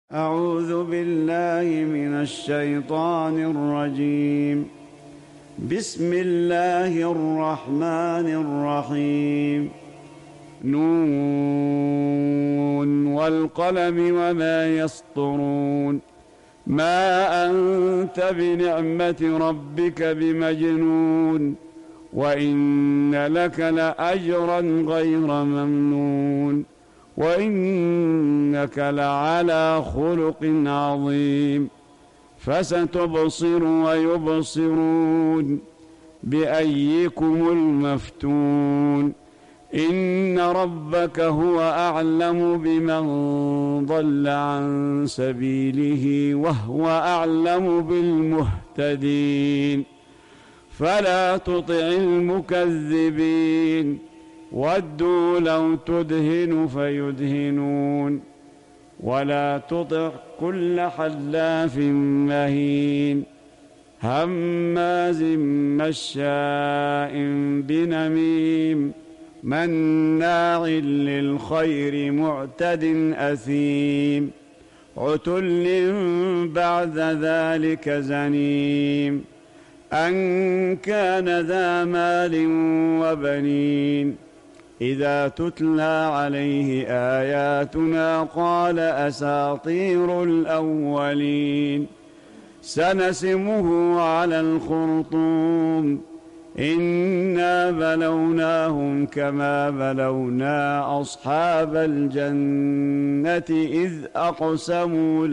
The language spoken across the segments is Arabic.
أعوذ بالله من الشيطان الرجيم. بسم الله الرحمن الرحيم. نون والقلم وما يسطرون. ما أنت بنعمة ربك بمجنون، وإن لك لأجرا غير ممنون، وإنك لعلى خلق عظيم. فستبصر ويبصرون بأيكم المفتون. إن ربك هو أعلم بمن ضل عن سبيله وهو أعلم بالمهتدين. فلا تطع المكذبين، ودوا لو تدهن فيدهنون. ولا تطع كل حلاف مهين هماز مشاء بنميم مناع للخير معتد أثيم عتل بعد ذلك زنيم أن كان ذا مال وبنين. إذا تتلى عليه آياتنا قال أساطير الأولين. سنسمه على الخرطوم. إنا بلوناهم كما بلونا أصحاب الجنة إذ أقسموا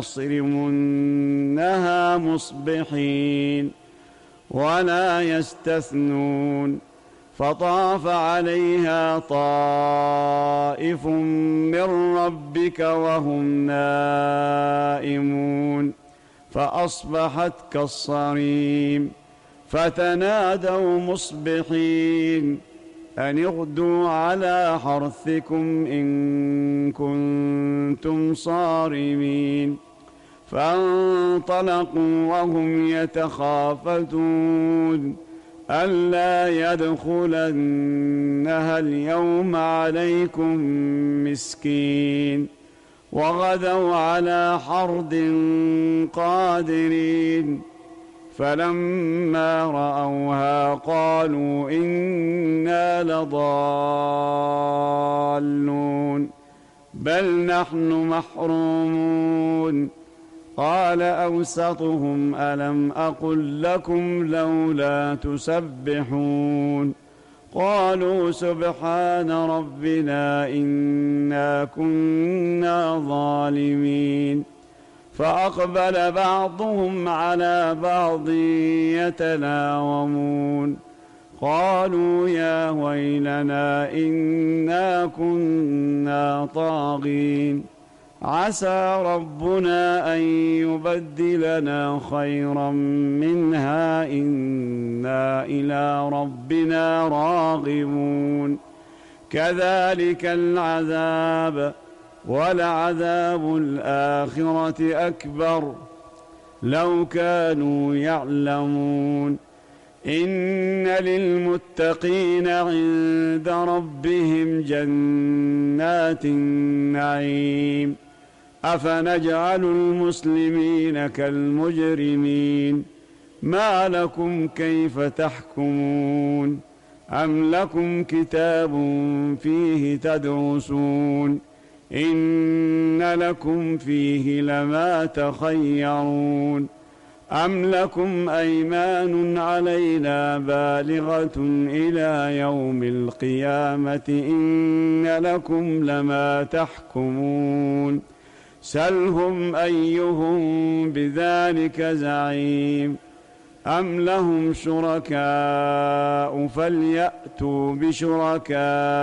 ليصرمنها مصبحين ولا يستثنون. فطاف عليها طائف من ربك وهم نائمون فأصبحت كالصريم. فتنادوا مصبحين أن اغدوا على حرثكم إن كنتم صارمين. فانطلقوا وهم يتخافتون ألا يدخلنها اليوم عليكم مسكين. وغدوا على حرد قادرين. فلما رأوها قالوا إنا لضالون بل نحن محرومون. قال أوسطهم ألم أقل لكم لولا تسبحون. قالوا سبحان ربنا إنا كنا ظالمين. فأقبل بعضهم على بعض يتلاومون قالوا يا ويلنا إنا كنا طاغين. عسى ربنا أن يبدلنا خيرا منها إنا إلى ربنا راغبون. كذلك العذاب ولعذاب الآخرة أكبر لو كانوا يعلمون. إن للمتقين عند ربهم جنات النعيم. أفنجعل المسلمين كالمجرمين. ما لكم كيف تحكمون. أم لكم كتاب فيه تدرسون إن لكم فيه لما تخيرون. أم لكم أيمان علينا بالغة إلى يوم القيامة إن لكم لما تحكمون. سلهم أيهم بذلك زعيم. أم لهم شركاء فليأتوا بشركائهم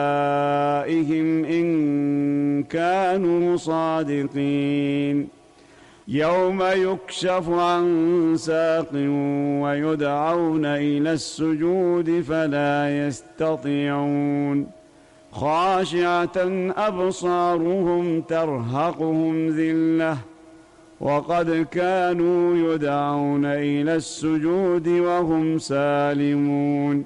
إن كانوا صادقين. يوم يكشف عن ساق ويدعون إلى السجود فلا يستطيعون. خاشعة أبصارهم ترهقهم ذلة وقد كانوا يدعون إلى السجود وهم سالمون.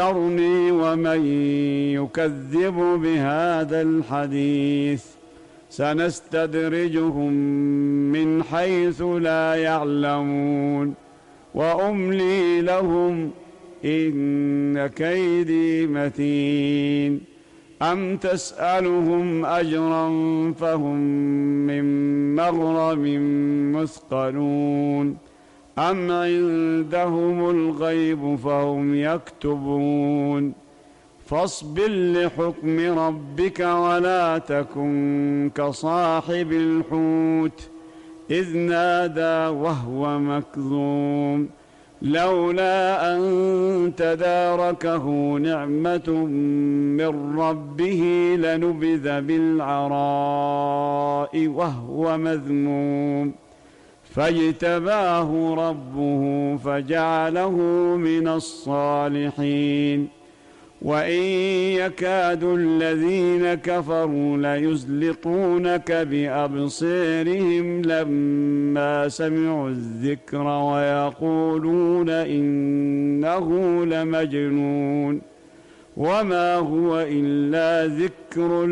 فذرني ومن يكذب بهذا الحديث سنستدرجهم من حيث لا يعلمون وأملي لهم إن كيدي متين أم تسألهم أجرا فهم من مغرم مثقلون أم عندهم الغيب فهم يكتبون فاصبر لحكم ربك ولا تكن كصاحب الحوت إذ نادى وهو مكظوم لولا أن تداركه نعمة من ربه لنبذ بالعراء وهو مذموم فاجتباه ربه فجعله من الصالحين وإن يكاد الذين كفروا ليزلقونك بأبصارهم لما سمعوا الذكر ويقولون إنه لمجنون وما هو إلا ذكر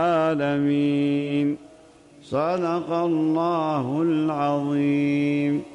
للعالمين. صدق الله العظيم.